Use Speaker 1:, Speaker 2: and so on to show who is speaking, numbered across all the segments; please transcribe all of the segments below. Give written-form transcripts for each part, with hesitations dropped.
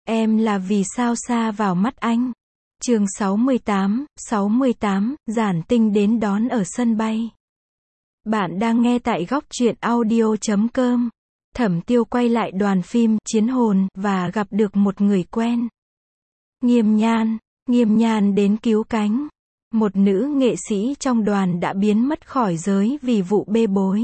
Speaker 1: Em là vì sao xa vào mắt anh. Chương 68, Giản Tinh đến đón ở sân bay. Bạn đang nghe tại góc truyện audio.com. Thẩm Tiêu quay lại đoàn phim Chiến Hồn và gặp được một người quen. Nghiêm Nhan đến cứu cánh. Một nữ nghệ sĩ trong đoàn đã biến mất khỏi giới vì vụ bê bối.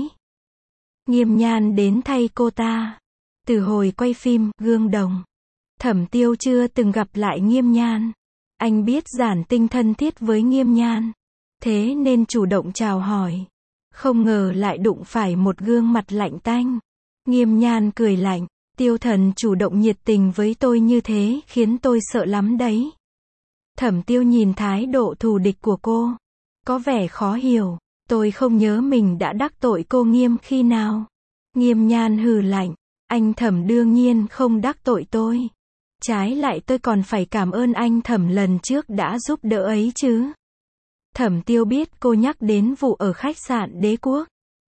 Speaker 1: Nghiêm Nhan đến thay cô ta. Từ hồi quay phim Gương Đồng, Thẩm Tiêu chưa từng gặp lại Nghiêm Nhan. Anh biết Giản Tinh thân thiết với Nghiêm Nhan, thế nên chủ động chào hỏi. Không ngờ lại đụng phải một gương mặt lạnh tanh. Nghiêm Nhan cười lạnh, Tiêu thần chủ động nhiệt tình với tôi như thế khiến tôi sợ lắm đấy. Thẩm Tiêu nhìn thái độ thù địch của cô, có vẻ khó hiểu. Tôi không nhớ mình đã đắc tội cô Nghiêm khi nào. Nghiêm Nhan hừ lạnh, anh Thẩm đương nhiên không đắc tội tôi. Trái lại tôi còn phải cảm ơn anh Thẩm lần trước đã giúp đỡ ấy chứ. Thẩm Tiêu biết cô nhắc đến vụ ở khách sạn Đế Quốc.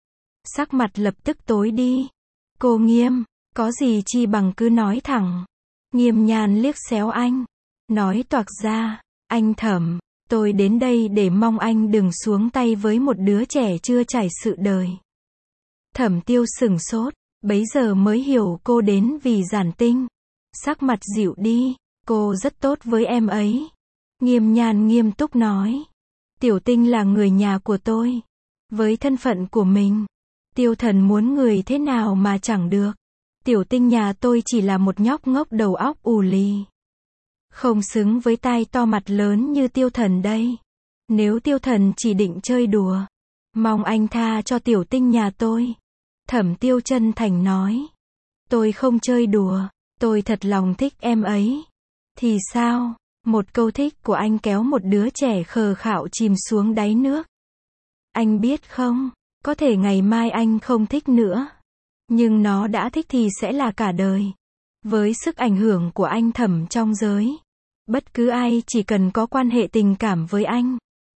Speaker 1: Sắc mặt lập tức tối đi. Cô Nghiêm, có gì chi bằng cứ nói thẳng. Nghiêm Nhan liếc xéo anh, nói toạc ra, anh Thẩm, tôi đến đây để mong anh đừng xuống tay với một đứa trẻ chưa trải sự đời. Thẩm Tiêu sửng sốt, bấy giờ mới hiểu cô đến vì Giản Tinh. Sắc mặt dịu đi, cô rất tốt với em ấy. Nghiêm Nhan nghiêm túc nói, Tiểu Tinh là người nhà của tôi. Với thân phận của mình, Tiêu thần muốn người thế nào mà chẳng được. Tiểu Tinh nhà tôi chỉ là một nhóc ngốc đầu óc ù lì. Không xứng với tai to mặt lớn như Tiêu thần đây. Nếu Tiêu thần chỉ định chơi đùa, mong anh tha cho Tiểu Tinh nhà tôi. Thẩm Tiêu chân thành nói, tôi không chơi đùa, tôi thật lòng thích em ấy. Thì sao? Một câu thích của anh kéo một đứa trẻ khờ khạo chìm xuống đáy nước. Anh biết không, có thể ngày mai anh không thích nữa, nhưng nó đã thích thì sẽ là cả đời. Với sức ảnh hưởng của anh Thẩm trong giới, bất cứ ai chỉ cần có quan hệ tình cảm với anh,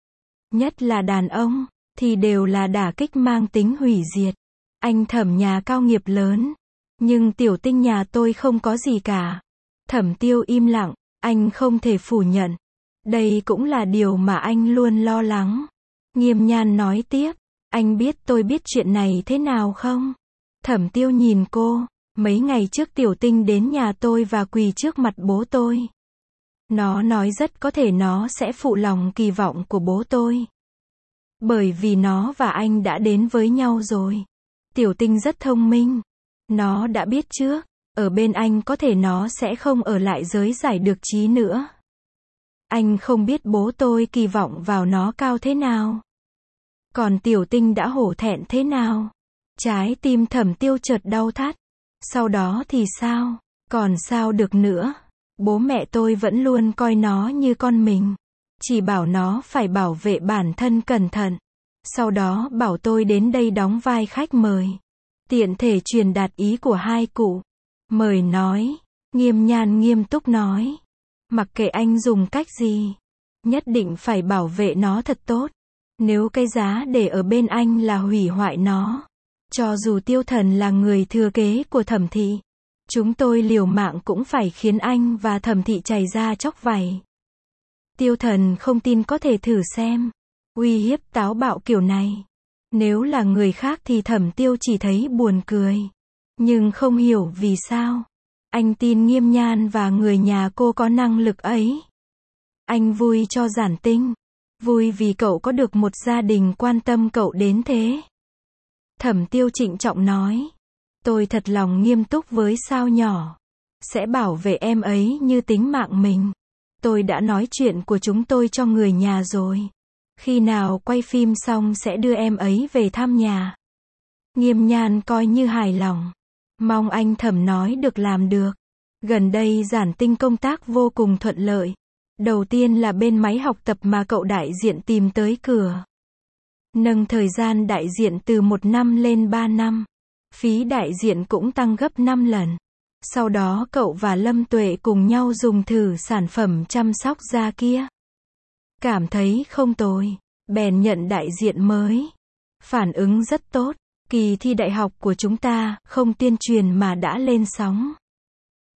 Speaker 1: nhất là đàn ông, thì đều là đả kích mang tính hủy diệt. Anh Thẩm nhà cao nghiệp lớn, nhưng Tiểu Tinh nhà tôi không có gì cả. Thẩm Tiêu im lặng, anh không thể phủ nhận. Đây cũng là điều mà anh luôn lo lắng. Nghiêm Nhan nói tiếp, anh biết tôi biết chuyện này thế nào không? Thẩm Tiêu nhìn cô, mấy ngày trước Tiểu Tinh đến nhà tôi và quỳ trước mặt bố tôi. Nó nói rất có thể nó sẽ phụ lòng kỳ vọng của bố tôi. Bởi vì nó và anh đã đến với nhau rồi. Tiểu Tinh rất thông minh. Nó đã biết trước, ở bên anh có thể nó sẽ không ở lại giới giải được trí nữa. Anh không biết bố tôi kỳ vọng vào nó cao thế nào. Còn Tiểu Tinh đã hổ thẹn thế nào. Trái tim Thẩm Tiêu chợt đau thắt. Sau đó thì sao? Còn sao được nữa? Bố mẹ tôi vẫn luôn coi nó như con mình. Chỉ bảo nó phải bảo vệ bản thân cẩn thận. Sau đó bảo tôi đến đây đóng vai khách mời. Tiện thể truyền đạt ý của hai cụ. Mời nói. Nghiêm Nhan nghiêm túc nói. Mặc kệ anh dùng cách gì, nhất định phải bảo vệ nó thật tốt. Nếu cái giá để ở bên anh là hủy hoại nó, cho dù Tiêu thần là người thừa kế của Thẩm thị, chúng tôi liều mạng cũng phải khiến anh và Thẩm thị chảy ra chóc vảy. Tiêu thần không tin có thể thử xem. Uy hiếp táo bạo kiểu này, nếu là người khác thì Thẩm Tiêu chỉ thấy buồn cười. Nhưng không hiểu vì sao anh tin Nghiêm Nhan và người nhà cô có năng lực ấy. Anh vui cho Giản Tinh, vui vì cậu có được một gia đình quan tâm cậu đến thế. Thẩm Tiêu trịnh trọng nói, tôi thật lòng nghiêm túc với sao nhỏ, sẽ bảo vệ em ấy như tính mạng mình. Tôi đã nói chuyện của chúng tôi cho người nhà rồi. Khi nào quay phim xong sẽ đưa em ấy về thăm nhà. Nghiêm Nhan coi như hài lòng. Mong anh Thẩm nói được làm được. Gần đây Giản Tinh công tác vô cùng thuận lợi. Đầu tiên là bên máy học tập mà cậu đại diện tìm tới cửa. Nâng thời gian đại diện từ 1 năm lên 3 năm. Phí đại diện cũng tăng gấp 5 lần. Sau đó cậu và Lâm Tuệ cùng nhau dùng thử sản phẩm chăm sóc da kia. Cảm thấy không tồi, bèn nhận đại diện mới. Phản ứng rất tốt. Kỳ thi đại học của chúng ta không tuyên truyền mà đã lên sóng.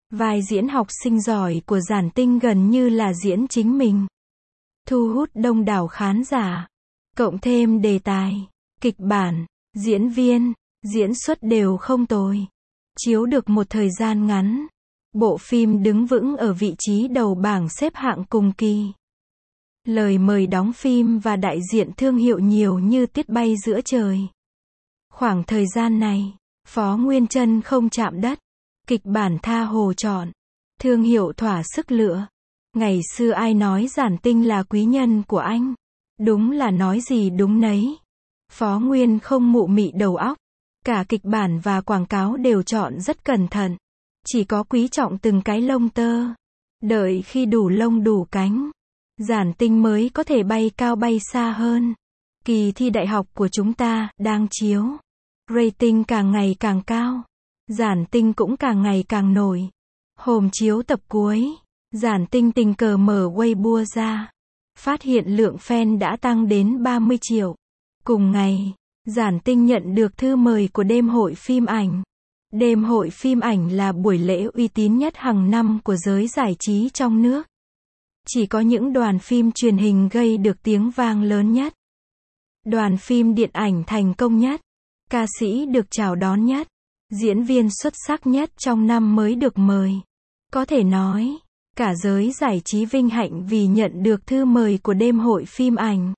Speaker 1: Vai diễn học sinh giỏi của Giản Tinh gần như là diễn chính mình. Thu hút đông đảo khán giả. Cộng thêm đề tài, kịch bản, diễn viên, diễn xuất đều không tồi. Chiếu được một thời gian ngắn, bộ phim đứng vững ở vị trí đầu bảng xếp hạng cùng kỳ. Lời mời đóng phim và đại diện thương hiệu nhiều như tiết bay giữa trời. Khoảng thời gian này, Phó Nguyên Chân không chạm đất, kịch bản tha hồ chọn, thương hiệu thỏa sức lựa. Ngày xưa ai nói Giản Tinh là quý nhân của anh, đúng là nói gì đúng nấy. Phó Nguyên không mụ mị đầu óc, cả kịch bản và quảng cáo đều chọn rất cẩn thận, chỉ có quý trọng từng cái lông tơ. Đợi khi đủ lông đủ cánh, Giản Tinh mới có thể bay cao bay xa hơn. Kỳ thi đại học của chúng ta đang chiếu, rating càng ngày càng cao, Giản Tinh cũng càng ngày càng nổi. Hôm chiếu tập cuối, Giản Tinh tình cờ mở Weibo ra, phát hiện lượng fan đã tăng đến 30 triệu. Cùng ngày, Giản Tinh nhận được thư mời của đêm hội phim ảnh. Đêm hội phim ảnh là buổi lễ uy tín nhất hàng năm của giới giải trí trong nước. Chỉ có những đoàn phim truyền hình gây được tiếng vang lớn nhất, đoàn phim điện ảnh thành công nhất, ca sĩ được chào đón nhất, diễn viên xuất sắc nhất trong năm mới được mời. Có thể nói, cả giới giải trí vinh hạnh vì nhận được thư mời của đêm hội phim ảnh.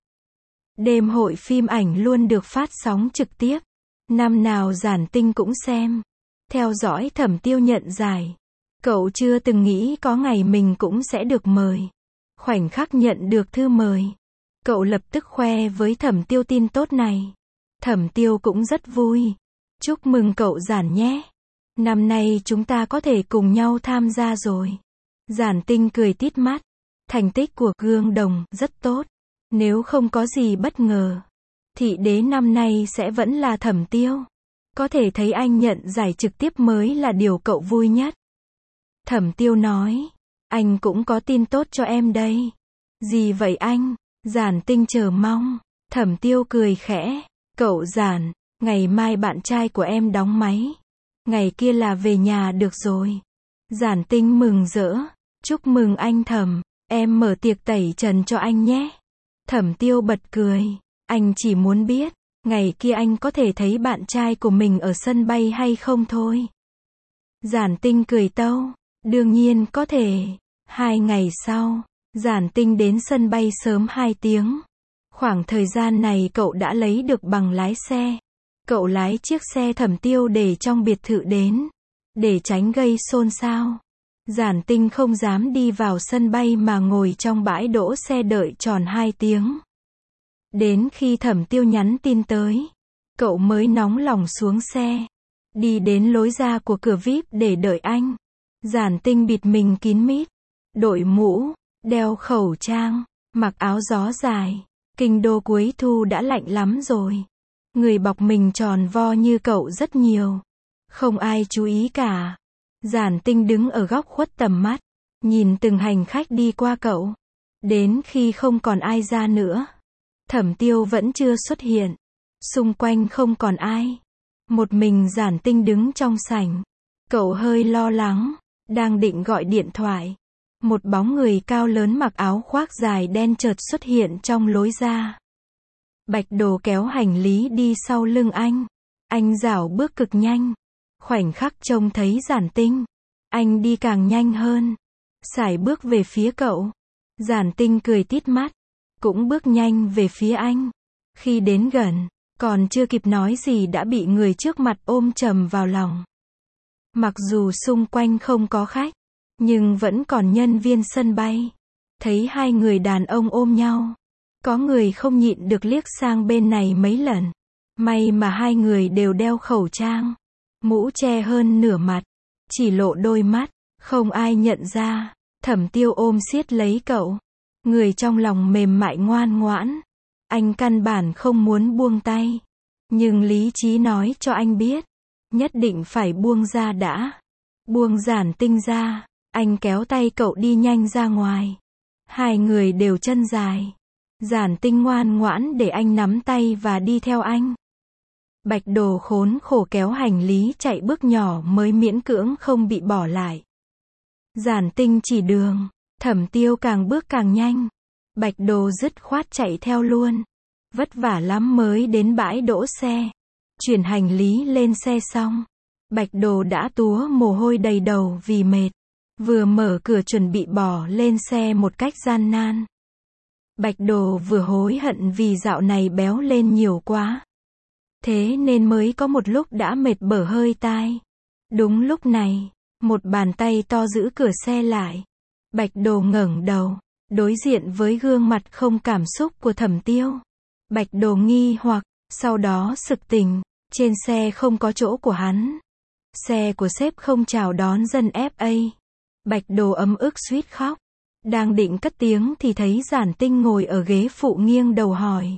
Speaker 1: Đêm hội phim ảnh luôn được phát sóng trực tiếp. Năm nào Giản Tinh cũng xem, theo dõi Thẩm Tiêu nhận giải. Cậu chưa từng nghĩ có ngày mình cũng sẽ được mời. Khoảnh khắc nhận được thư mời, cậu lập tức khoe với Thẩm Tiêu tin tốt này. Thẩm Tiêu cũng rất vui. Chúc mừng cậu Giản nhé. Năm nay chúng ta có thể cùng nhau tham gia rồi. Giản Tinh cười tít mắt. Thành tích của Gương Đồng rất tốt. Nếu không có gì bất ngờ, thị đế năm nay sẽ vẫn là Thẩm Tiêu. Có thể thấy anh nhận giải trực tiếp mới là điều cậu vui nhất. Thẩm Tiêu nói, anh cũng có tin tốt cho em đây. Gì vậy anh? Giản Tinh chờ mong. Thẩm Tiêu cười khẽ. Cậu Giản, ngày mai bạn trai của em đóng máy. Ngày kia là về nhà được rồi. Giản Tinh mừng rỡ. Chúc mừng anh Thẩm, em mở tiệc tẩy trần cho anh nhé. Thẩm Tiêu bật cười. Anh chỉ muốn biết, ngày kia anh có thể thấy bạn trai của mình ở sân bay hay không thôi. Giản Tinh cười tâu. Đương nhiên có thể. 2 ngày sau, Giản Tinh đến sân bay sớm 2 tiếng. Khoảng thời gian này cậu đã lấy được bằng lái xe. Cậu lái chiếc xe Thẩm Tiêu để trong biệt thự đến, để tránh gây xôn xao. Giản Tinh không dám đi vào sân bay mà ngồi trong bãi đỗ xe đợi tròn 2 tiếng. Đến khi Thẩm Tiêu nhắn tin tới, cậu mới nóng lòng xuống xe, đi đến lối ra của cửa VIP để đợi anh. Giản Tinh bịt mình kín mít, đội mũ, đeo khẩu trang, mặc áo gió dài. Kinh đô cuối thu đã lạnh lắm rồi. Người bọc mình tròn vo như cậu rất nhiều. Không ai chú ý cả. Giản Tinh đứng ở góc khuất tầm mắt, nhìn từng hành khách đi qua cậu. Đến khi không còn ai ra nữa, Thẩm Tiêu vẫn chưa xuất hiện. Xung quanh không còn ai. Một mình Giản Tinh đứng trong sảnh. Cậu hơi lo lắng, đang định gọi điện thoại. Một bóng người cao lớn mặc áo khoác dài đen chợt xuất hiện trong lối ra. Bạch Đồ kéo hành lý đi sau lưng anh. Anh rảo bước cực nhanh. Khoảnh khắc trông thấy Giản Tinh, anh đi càng nhanh hơn, sải bước về phía cậu. Giản Tinh cười tít mắt, cũng bước nhanh về phía anh. Khi đến gần, còn chưa kịp nói gì đã bị người trước mặt ôm chầm vào lòng. Mặc dù xung quanh không có khách, nhưng vẫn còn nhân viên sân bay. Thấy hai người đàn ông ôm nhau, có người không nhịn được liếc sang bên này mấy lần. May mà hai người đều đeo khẩu trang, mũ che hơn nửa mặt, chỉ lộ đôi mắt, không ai nhận ra. Thẩm Tiêu ôm siết lấy cậu, người trong lòng mềm mại ngoan ngoãn. Anh căn bản không muốn buông tay, nhưng lý trí nói cho anh biết, nhất định phải buông ra đã. Buông Giản Tinh ra, anh kéo tay cậu đi nhanh ra ngoài. Hai người đều chân dài. Giản Tinh ngoan ngoãn để anh nắm tay và đi theo anh. Bạch Đồ khốn khổ kéo hành lý chạy bước nhỏ mới miễn cưỡng không bị bỏ lại. Giản Tinh chỉ đường, Thẩm Tiêu càng bước càng nhanh. Bạch Đồ dứt khoát chạy theo luôn. Vất vả lắm mới đến bãi đỗ xe. Chuyển hành lý lên xe xong, Bạch Đồ đã túa mồ hôi đầy đầu vì mệt. Vừa mở cửa chuẩn bị bỏ lên xe một cách gian nan. Bạch Đồ vừa hối hận vì dạo này béo lên nhiều quá. Thế nên mới có một lúc đã mệt bở hơi tai. Đúng lúc này, một bàn tay to giữ cửa xe lại. Bạch Đồ ngẩng đầu, đối diện với gương mặt không cảm xúc của Thẩm Tiêu. Bạch Đồ nghi hoặc, sau đó sực tỉnh, trên xe không có chỗ của hắn. Xe của sếp không chào đón dân FA. Bạch Đồ ấm ức suýt khóc. Đang định cất tiếng thì thấy Giản Tinh ngồi ở ghế phụ nghiêng đầu hỏi.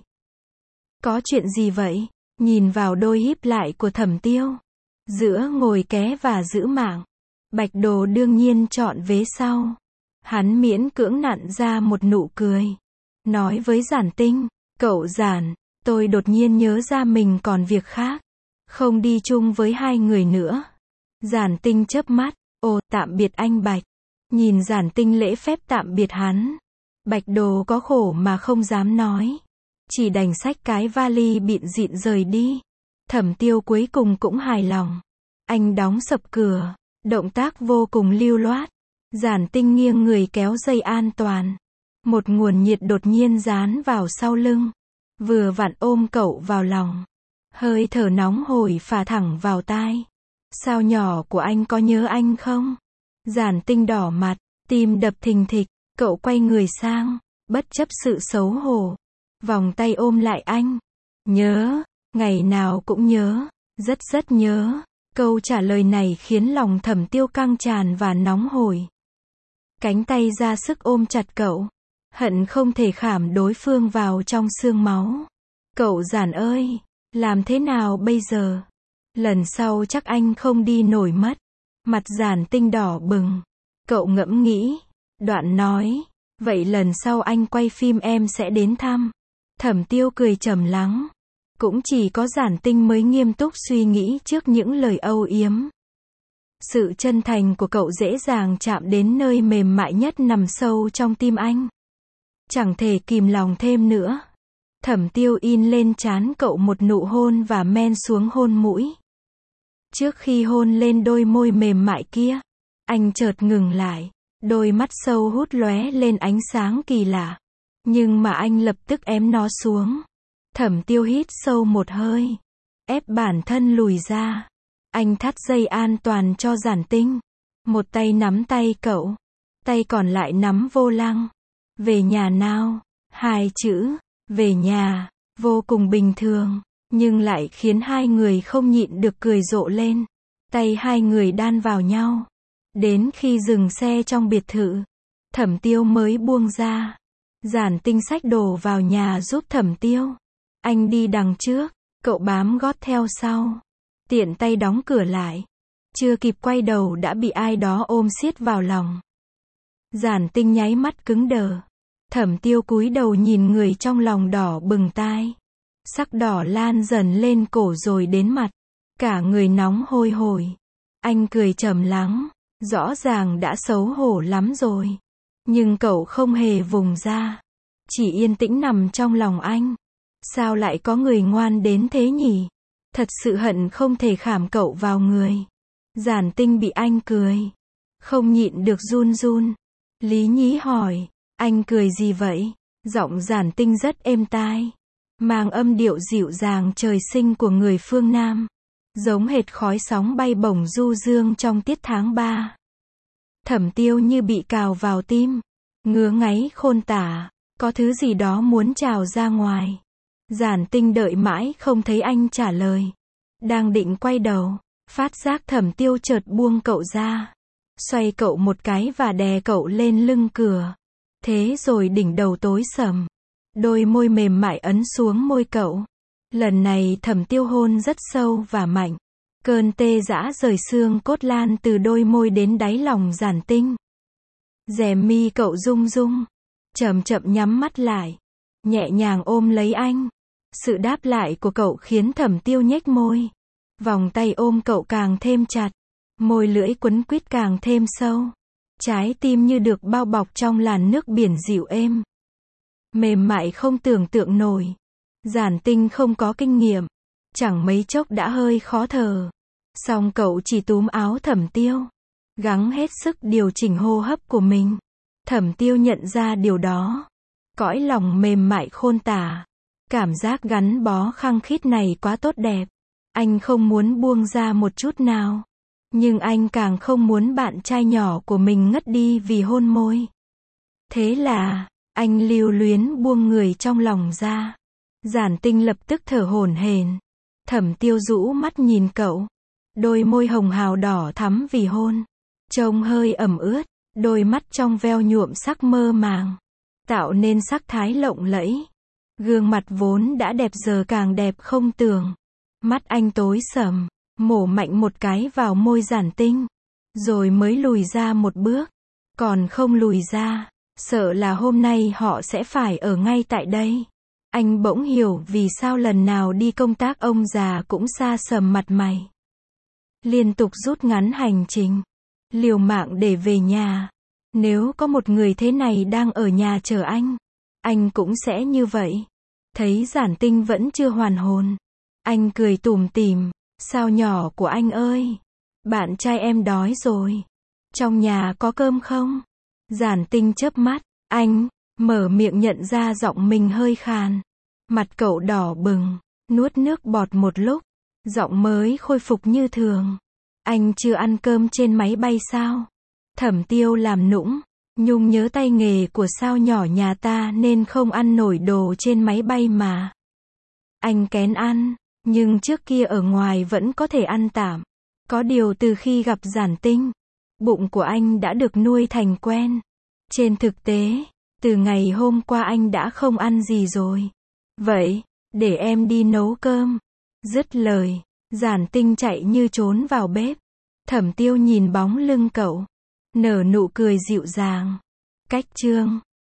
Speaker 1: Có chuyện gì vậy? Nhìn vào đôi híp lại của Thẩm Tiêu. Giữa ngồi ké và giữ mạng. Bạch Đồ đương nhiên chọn vế sau. Hắn miễn cưỡng nặn ra một nụ cười. Nói với Giản Tinh, cậu Giản, tôi đột nhiên nhớ ra mình còn việc khác. Không đi chung với hai người nữa. Giản Tinh chớp mắt, ồ, tạm biệt anh Bạch. Nhìn Giản Tinh lễ phép tạm biệt hắn. Bạch Đồ có khổ mà không dám nói. Chỉ đành xách cái vali bịn dịn rời đi. Thẩm Tiêu cuối cùng cũng hài lòng. Anh đóng sập cửa, động tác vô cùng lưu loát. Giản Tinh nghiêng người kéo dây an toàn. Một nguồn nhiệt đột nhiên dán vào sau lưng. Vừa vặn ôm cậu vào lòng. Hơi thở nóng hổi phả thẳng vào tai. Sao nhỏ của anh có nhớ anh không? Giản Tinh đỏ mặt, tim đập thình thịch. Cậu quay người sang, bất chấp sự xấu hổ. Vòng tay ôm lại anh. Nhớ, ngày nào cũng nhớ, rất rất nhớ. Câu trả lời này khiến lòng Thẩm Tiêu căng tràn và nóng hổi. Cánh tay ra sức ôm chặt cậu. Hận không thể khảm đối phương vào trong xương máu. Cậu Giản ơi, làm thế nào bây giờ? Lần sau chắc anh không đi nổi mất. Mặt Giản Tinh đỏ bừng. Cậu ngẫm nghĩ, đoạn nói, vậy lần sau anh quay phim em sẽ đến thăm. Thẩm Tiêu cười trầm lắng. Cũng chỉ có Giản Tinh mới nghiêm túc suy nghĩ trước những lời âu yếm. Sự chân thành của cậu dễ dàng chạm đến nơi mềm mại nhất nằm sâu trong tim anh. Chẳng thể kìm lòng thêm nữa. Thẩm Tiêu in lên trán cậu một nụ hôn và men xuống hôn mũi. Trước khi hôn lên đôi môi mềm mại kia, anh chợt ngừng lại, đôi mắt sâu hút lóe lên ánh sáng kỳ lạ. Nhưng mà anh lập tức ém nó xuống. Thẩm Tiêu hít sâu một hơi, ép bản thân lùi ra. Anh thắt dây an toàn cho Giản Tinh. Một tay nắm tay cậu, tay còn lại nắm vô lăng. Về nhà nào? Hai chữ, về nhà, vô cùng bình thường, nhưng lại khiến hai người không nhịn được cười rộ lên. Tay hai người đan vào nhau. Đến khi dừng xe trong biệt thự, Thẩm Tiêu mới buông ra. Giản Tinh xách đồ vào nhà giúp Thẩm Tiêu. Anh đi đằng trước, cậu bám gót theo sau. Tiện tay đóng cửa lại. Chưa kịp quay đầu đã bị ai đó ôm siết vào lòng. Giản Tinh nháy mắt cứng đờ. Thẩm Tiêu cúi đầu nhìn người trong lòng đỏ bừng tai. Sắc đỏ lan dần lên cổ rồi đến mặt. Cả người nóng hôi hổi. Anh cười trầm lắng. Rõ ràng đã xấu hổ lắm rồi. Nhưng cậu không hề vùng ra. Chỉ yên tĩnh nằm trong lòng anh. Sao lại có người ngoan đến thế nhỉ? Thật sự hận không thể khảm cậu vào người. Giản Tinh bị anh cười. Không nhịn được run run. Lý Nhí hỏi. Anh cười gì vậy? Giọng Giản Tinh rất êm tai. Mang âm điệu dịu dàng trời sinh của người phương Nam. Giống hệt khói sóng bay bổng du dương trong tiết tháng 3. Thẩm Tiêu như bị cào vào tim. Ngứa ngáy khôn tả. Có thứ gì đó muốn trào ra ngoài. Giản Tinh đợi mãi không thấy anh trả lời. Đang định quay đầu, phát giác Thẩm Tiêu chợt buông cậu ra. Xoay cậu một cái và đè cậu lên lưng cửa. Thế rồi đỉnh đầu tối sầm. Đôi môi mềm mại ấn xuống môi cậu. Lần này Thẩm Tiêu hôn rất sâu và mạnh. Cơn tê dã rời xương cốt lan từ đôi môi đến đáy lòng Giản Tinh. Rèm mi cậu rung rung. Chậm chậm nhắm mắt lại. Nhẹ nhàng ôm lấy anh. Sự đáp lại của cậu khiến Thẩm Tiêu nhếch môi. Vòng tay ôm cậu càng thêm chặt. Môi lưỡi quấn quýt càng thêm sâu. Trái tim như được bao bọc trong làn nước biển dịu êm. Mềm mại không tưởng tượng nổi. Giản Tinh không có kinh nghiệm. Chẳng mấy chốc đã hơi khó thở. Song cậu chỉ túm áo Thẩm Tiêu. Gắng hết sức điều chỉnh hô hấp của mình. Thẩm Tiêu nhận ra điều đó. Cõi lòng mềm mại khôn tả. Cảm giác gắn bó khăng khít này quá tốt đẹp. Anh không muốn buông ra một chút nào. Nhưng anh càng không muốn bạn trai nhỏ của mình ngất đi vì hôn môi. Thế là, anh lưu luyến buông người trong lòng ra. Giản Tinh lập tức thở hổn hển. Thẩm Tiêu rũ mắt nhìn cậu. Đôi môi hồng hào đỏ thắm vì hôn. Trông hơi ẩm ướt. Đôi mắt trong veo nhuộm sắc mơ màng. Tạo nên sắc thái lộng lẫy. Gương mặt vốn đã đẹp giờ càng đẹp không tưởng. Mắt anh tối sầm. Mổ mạnh một cái vào môi Giản Tinh. Rồi mới lùi ra một bước. Còn không lùi ra. Sợ là hôm nay họ sẽ phải ở ngay tại đây. Anh bỗng hiểu vì sao lần nào đi công tác ông già cũng xa sầm mặt mày. Liên tục rút ngắn hành trình. Liều mạng để về nhà. Nếu có một người thế này đang ở nhà chờ anh cũng sẽ như vậy. Thấy Giản Tinh vẫn chưa hoàn hồn. Anh cười tủm tỉm. Sao nhỏ của anh ơi. Bạn trai em đói rồi. Trong nhà có cơm không? Giản Tinh chớp mắt. Anh, mở miệng nhận ra giọng mình hơi khàn. Mặt cậu đỏ bừng. Nuốt nước bọt một lúc. Giọng mới khôi phục như thường. Anh chưa ăn cơm trên máy bay sao? Thẩm Tiêu làm nũng. Nhung nhớ tay nghề của sao nhỏ nhà ta nên không ăn nổi đồ trên máy bay mà. Anh kén ăn. Nhưng trước kia ở ngoài vẫn có thể ăn tạm. Có điều từ khi gặp Giản Tinh, bụng của anh đã được nuôi thành quen. Trên thực tế, từ ngày hôm qua anh đã không ăn gì rồi. Vậy, để em đi nấu cơm. Dứt lời, Giản Tinh chạy như trốn vào bếp. Thẩm Tiêu nhìn bóng lưng cậu, nở nụ cười dịu dàng. Cách chương